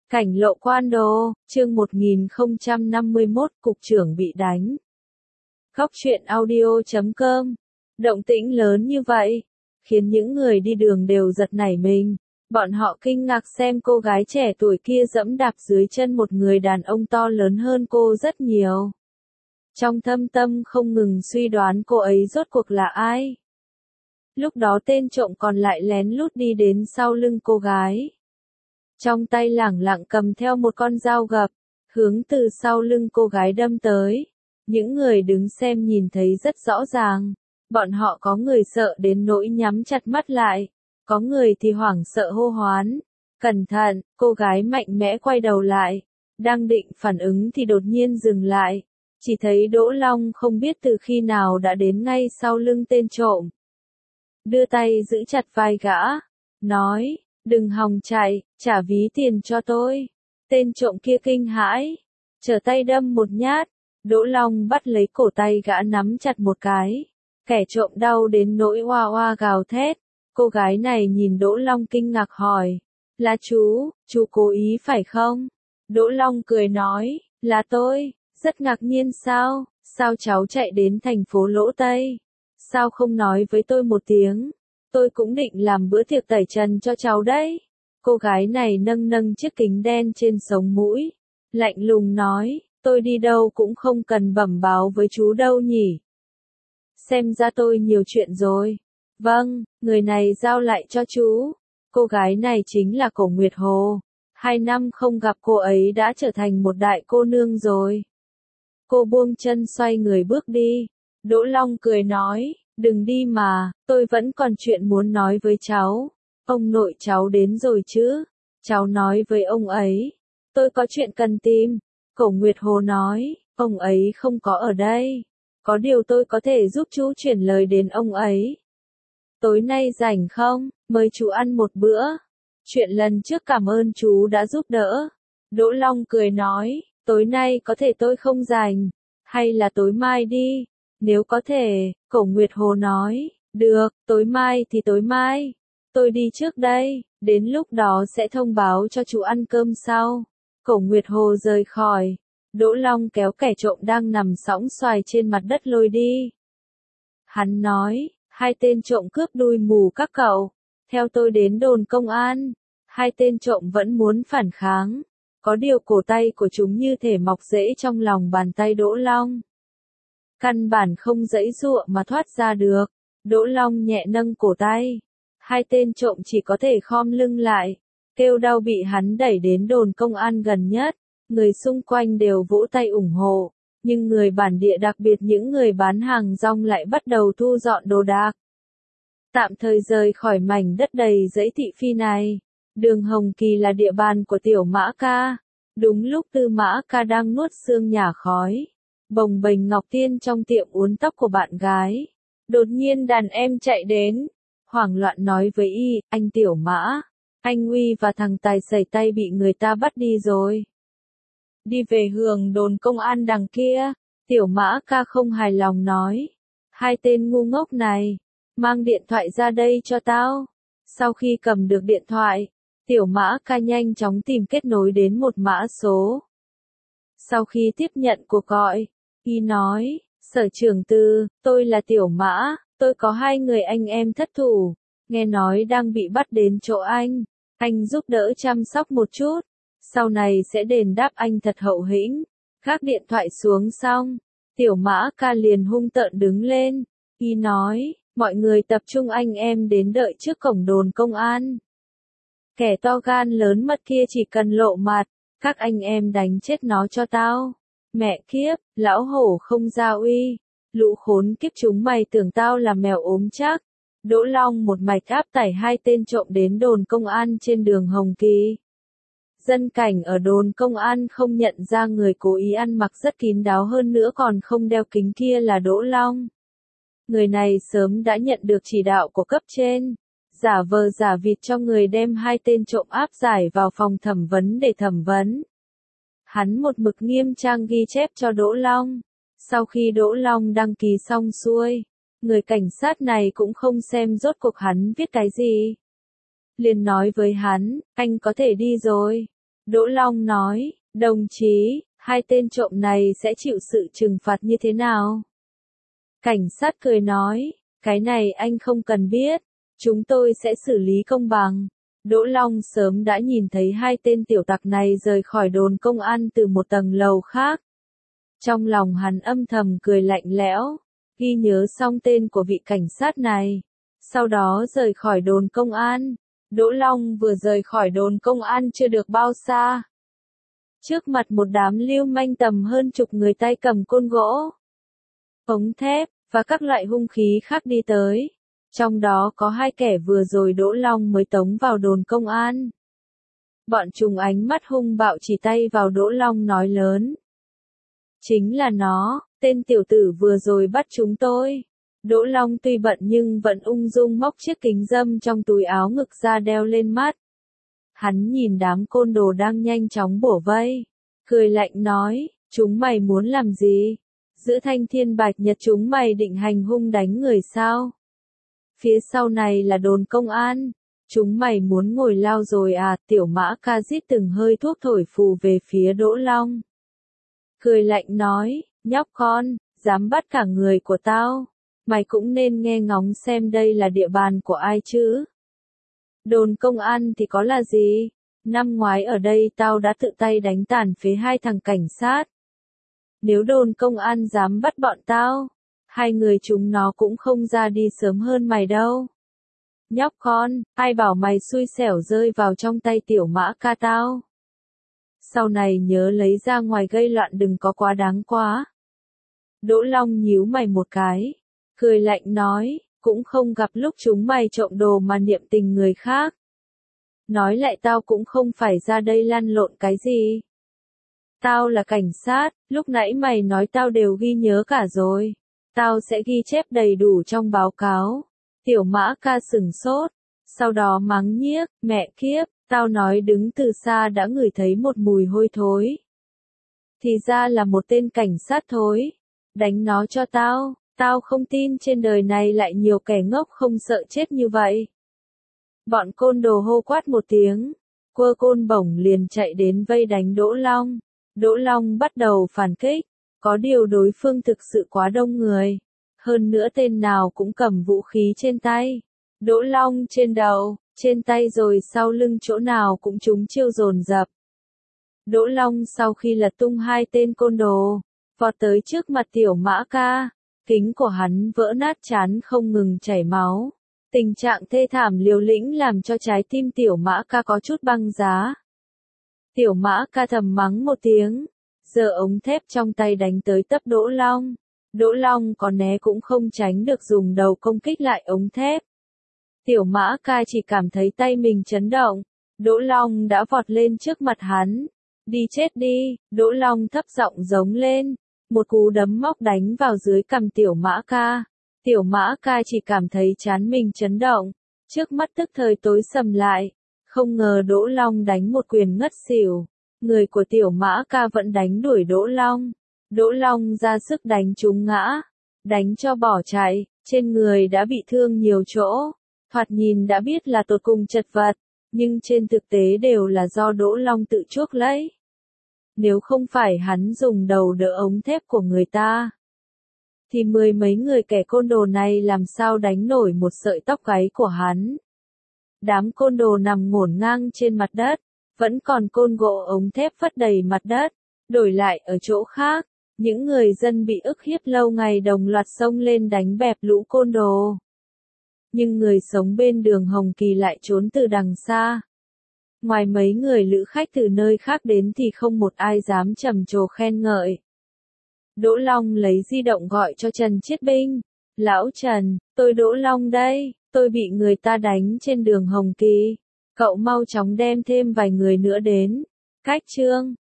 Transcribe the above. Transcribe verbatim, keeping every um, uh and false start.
Cảnh lộ quan đồ, chương một nghìn không trăm năm mươi mốt, cục trưởng bị đánh. Góc truyện audio chấm com. Động tĩnh lớn như vậy, khiến những người đi đường đều giật nảy mình. Bọn họ kinh ngạc xem cô gái trẻ tuổi kia giẫm đạp dưới chân một người đàn ông to lớn hơn cô rất nhiều. Trong thâm tâm không ngừng suy đoán cô ấy rốt cuộc là ai. Lúc đó tên trộm còn lại lén lút đi đến sau lưng cô gái. Trong tay lẳng lặng cầm theo một con dao gập, hướng từ sau lưng cô gái đâm tới. Những người đứng xem nhìn thấy rất rõ ràng. Bọn họ có người sợ đến nỗi nhắm chặt mắt lại. Có người thì hoảng sợ hô hoán. Cẩn thận, cô gái mạnh mẽ quay đầu lại. Đang định phản ứng thì đột nhiên dừng lại. Chỉ thấy Đỗ Long không biết từ khi nào đã đến ngay sau lưng tên trộm. Đưa tay giữ chặt vai gã. Nói, đừng hòng chạy, trả ví tiền cho tôi. Tên trộm kia kinh hãi. Trở tay đâm một nhát. Đỗ Long bắt lấy cổ tay gã nắm chặt một cái. Kẻ trộm đau đến nỗi oa oa gào thét. Cô gái này nhìn Đỗ Long kinh ngạc hỏi. Là chú, chú cố ý phải không? Đỗ Long cười nói, là tôi. Rất ngạc nhiên sao? Sao cháu chạy đến thành phố Lỗ Tây? Sao không nói với tôi một tiếng? Tôi cũng định làm bữa tiệc tẩy trần cho cháu đấy. Cô gái này nâng nâng chiếc kính đen trên sống mũi. Lạnh lùng nói, tôi đi đâu cũng không cần bẩm báo với chú đâu nhỉ. Xem ra tôi nhiều chuyện rồi. Vâng, người này giao lại cho chú. Cô gái này chính là Cổ Nguyệt Hồ. Hai năm không gặp cô ấy đã trở thành một đại cô nương rồi. Cô buông chân xoay người bước đi. Đỗ Long cười nói, đừng đi mà, tôi vẫn còn chuyện muốn nói với cháu. Ông nội cháu đến rồi chứ? Cháu nói với ông ấy. Tôi có chuyện cần tìm. Cổ Nguyệt Hồ nói, ông ấy không có ở đây. Có điều tôi có thể giúp chú chuyển lời đến ông ấy. Tối nay rảnh không? Mời chú ăn một bữa. Chuyện lần trước cảm ơn chú đã giúp đỡ. Đỗ Long cười nói, tối nay có thể tôi không rảnh. Hay là tối mai đi. Nếu có thể, Cổ Nguyệt Hồ nói, được, tối mai thì tối mai. Tôi đi trước đây, đến lúc đó sẽ thông báo cho chú ăn cơm sau. Cổ Nguyệt Hồ rời khỏi. Đỗ Long kéo kẻ trộm đang nằm sõng xoài trên mặt đất lôi đi. Hắn nói, hai tên trộm cướp đuôi mù các cậu. Theo tôi đến đồn công an. Hai tên trộm vẫn muốn phản kháng. Có điều cổ tay của chúng như thể mọc rễ trong lòng bàn tay Đỗ Long. Căn bản không giãy giụa mà thoát ra được. Đỗ Long nhẹ nâng cổ tay. Hai tên trộm chỉ có thể khom lưng lại. Kêu đau bị hắn đẩy đến đồn công an gần nhất. Người xung quanh đều vỗ tay ủng hộ. Nhưng người bản địa đặc biệt những người bán hàng rong lại bắt đầu thu dọn đồ đạc. Tạm thời rời khỏi mảnh đất đầy rẫy thị phi này. Đường Hồng Kỳ là địa bàn của Tiểu Mã Ca. Đúng lúc Tư Mã Ca đang nuốt sương nhả khói. Bồng bềnh Ngọc Tiên trong tiệm uốn tóc của bạn gái. Đột nhiên đàn em chạy đến. Hoảng loạn nói với y, anh Tiểu Mã. Anh Uy và thằng Tài sẩy tay bị người ta bắt đi rồi. Đi về hướng đồn công an đằng kia. Tiểu Mã Ca không hài lòng nói. Hai tên ngu ngốc này. Mang điện thoại ra đây cho tao. Sau khi cầm được điện thoại. Tiểu Mã Ca nhanh chóng tìm kết nối đến một mã số. Sau khi tiếp nhận cuộc gọi. Y nói, Sở trưởng Tư, tôi là Tiểu Mã, tôi có hai người anh em thất thủ, nghe nói đang bị bắt đến chỗ anh, anh giúp đỡ chăm sóc một chút, sau này sẽ đền đáp anh thật hậu hĩnh. Gác điện thoại xuống xong, Tiểu Mã Ca liền hung tợn đứng lên, Y nói, mọi người tập trung anh em đến đợi trước cổng đồn công an. Kẻ to gan lớn mật kia chỉ cần lộ mặt, các anh em đánh chết nó cho tao. Mẹ kiếp, lão hổ không ra uy. Lũ khốn kiếp chúng mày tưởng tao là mèo ốm chắc. Đỗ Long một mạch áp tải hai tên trộm đến đồn công an trên đường Hồng Kỳ. Dân cảnh ở đồn công an không nhận ra người cố ý ăn mặc rất kín đáo hơn nữa còn không đeo kính kia là Đỗ Long. Người này sớm đã nhận được chỉ đạo của cấp trên. Giả vờ giả vịt cho người đem hai tên trộm áp giải vào phòng thẩm vấn để thẩm vấn. Hắn một mực nghiêm trang ghi chép cho Đỗ Long. Sau khi Đỗ Long đăng ký xong xuôi, người cảnh sát này cũng không xem rốt cuộc hắn viết cái gì. Liền nói với hắn, anh có thể đi rồi. Đỗ Long nói, đồng chí, hai tên trộm này sẽ chịu sự trừng phạt như thế nào? Cảnh sát cười nói, cái này anh không cần biết, chúng tôi sẽ xử lý công bằng. Đỗ Long sớm đã nhìn thấy hai tên tiểu tặc này rời khỏi đồn công an từ một tầng lầu khác. Trong lòng hắn âm thầm cười lạnh lẽo, ghi nhớ xong tên của vị cảnh sát này. Sau đó rời khỏi đồn công an. Đỗ Long vừa rời khỏi đồn công an chưa được bao xa. Trước mặt một đám lưu manh tầm hơn chục người tay cầm côn gỗ, ống thép, và các loại hung khí khác đi tới. Trong đó có hai kẻ vừa rồi Đỗ Long mới tống vào đồn công an. Bọn chúng ánh mắt hung bạo chỉ tay vào Đỗ Long nói lớn. Chính là nó, tên tiểu tử vừa rồi bắt chúng tôi. Đỗ Long tuy bận nhưng vẫn ung dung móc chiếc kính râm trong túi áo ngực ra đeo lên mắt. Hắn nhìn đám côn đồ đang nhanh chóng bổ vây, cười lạnh nói, chúng mày muốn làm gì? Giữa thanh thiên bạch nhật chúng mày định hành hung đánh người sao? Phía sau này là đồn công an, chúng mày muốn ngồi lao rồi à? Tiểu Mã Ca rít từng hơi thuốc thổi phù về phía Đỗ Long. Cười lạnh nói, nhóc con, dám bắt cả người của tao, mày cũng nên nghe ngóng xem đây là địa bàn của ai chứ. Đồn công an thì có là gì? Năm ngoái ở đây tao đã tự tay đánh tàn phế hai thằng cảnh sát. Nếu đồn công an dám bắt bọn tao, hai người chúng nó cũng không ra đi sớm hơn mày đâu. Nhóc con, ai bảo mày xui xẻo rơi vào trong tay Tiểu Mã Ca tao. Sau này nhớ lấy ra ngoài gây loạn đừng có quá đáng quá. Đỗ Long nhíu mày một cái, cười lạnh nói, cũng không gặp lúc chúng mày trộm đồ mà niệm tình người khác. Nói lại tao cũng không phải ra đây lăn lộn cái gì. Tao là cảnh sát, lúc nãy mày nói tao đều ghi nhớ cả rồi. Tao sẽ ghi chép đầy đủ trong báo cáo. Tiểu Mã Ca sửng sốt, sau đó mắng nhiếc, mẹ kiếp, tao nói đứng từ xa đã ngửi thấy một mùi hôi thối. Thì ra là một tên cảnh sát thối. Đánh nó cho tao, tao không tin trên đời này lại nhiều kẻ ngốc không sợ chết như vậy. Bọn côn đồ hô quát một tiếng, quơ côn bổng liền chạy đến vây đánh Đỗ Long. Đỗ Long bắt đầu phản kích, có điều đối phương thực sự quá đông người. Hơn nữa tên nào cũng cầm vũ khí trên tay. Đỗ Long trên đầu, trên tay rồi sau lưng chỗ nào cũng trúng chiêu dồn dập. Đỗ Long sau khi lật tung hai tên côn đồ, vọt tới trước mặt Tiểu Mã Ca, kính của hắn vỡ nát chán không ngừng chảy máu. Tình trạng thê thảm liều lĩnh làm cho trái tim Tiểu Mã Ca có chút băng giá. Tiểu Mã Ca thầm mắng một tiếng, giơ ống thép trong tay đánh tới tấp Đỗ Long. Đỗ Long có né cũng không tránh được dùng đầu công kích lại ống thép. Tiểu Mã Ca chỉ cảm thấy tay mình chấn động. Đỗ Long đã vọt lên trước mặt hắn. Đi chết đi, Đỗ Long thấp giọng giống lên. Một cú đấm móc đánh vào dưới cằm Tiểu Mã Ca. Tiểu Mã Ca chỉ cảm thấy trán mình chấn động. Trước mắt tức thời tối sầm lại. Không ngờ Đỗ Long đánh một quyền ngất xỉu. Người của Tiểu Mã Ca vẫn đánh đuổi Đỗ Long. Đỗ Long ra sức đánh chúng ngã. Đánh cho bỏ chạy. Trên người đã bị thương nhiều chỗ. Thoạt nhìn đã biết là tột cùng chật vật. Nhưng trên thực tế đều là do Đỗ Long tự chuốc lấy. Nếu không phải hắn dùng đầu đỡ ống thép của người ta, thì mười mấy người kẻ côn đồ này làm sao đánh nổi một sợi tóc gáy của hắn. Đám côn đồ nằm ngổn ngang trên mặt đất, vẫn còn côn gỗ ống thép phất đầy mặt đất. Đổi lại ở chỗ khác, những người dân bị ức hiếp lâu ngày đồng loạt xông lên đánh bẹp lũ côn đồ. Nhưng người sống bên đường Hồng Kỳ lại trốn từ đằng xa. Ngoài mấy người lữ khách từ nơi khác đến thì không một ai dám trầm trồ khen ngợi. Đỗ Long lấy di động gọi cho Trần Chiết Binh. Lão Trần, tôi Đỗ Long đây, tôi bị người ta đánh trên đường Hồng Kỳ. Cậu mau chóng đem thêm vài người nữa đến. Cách Trương,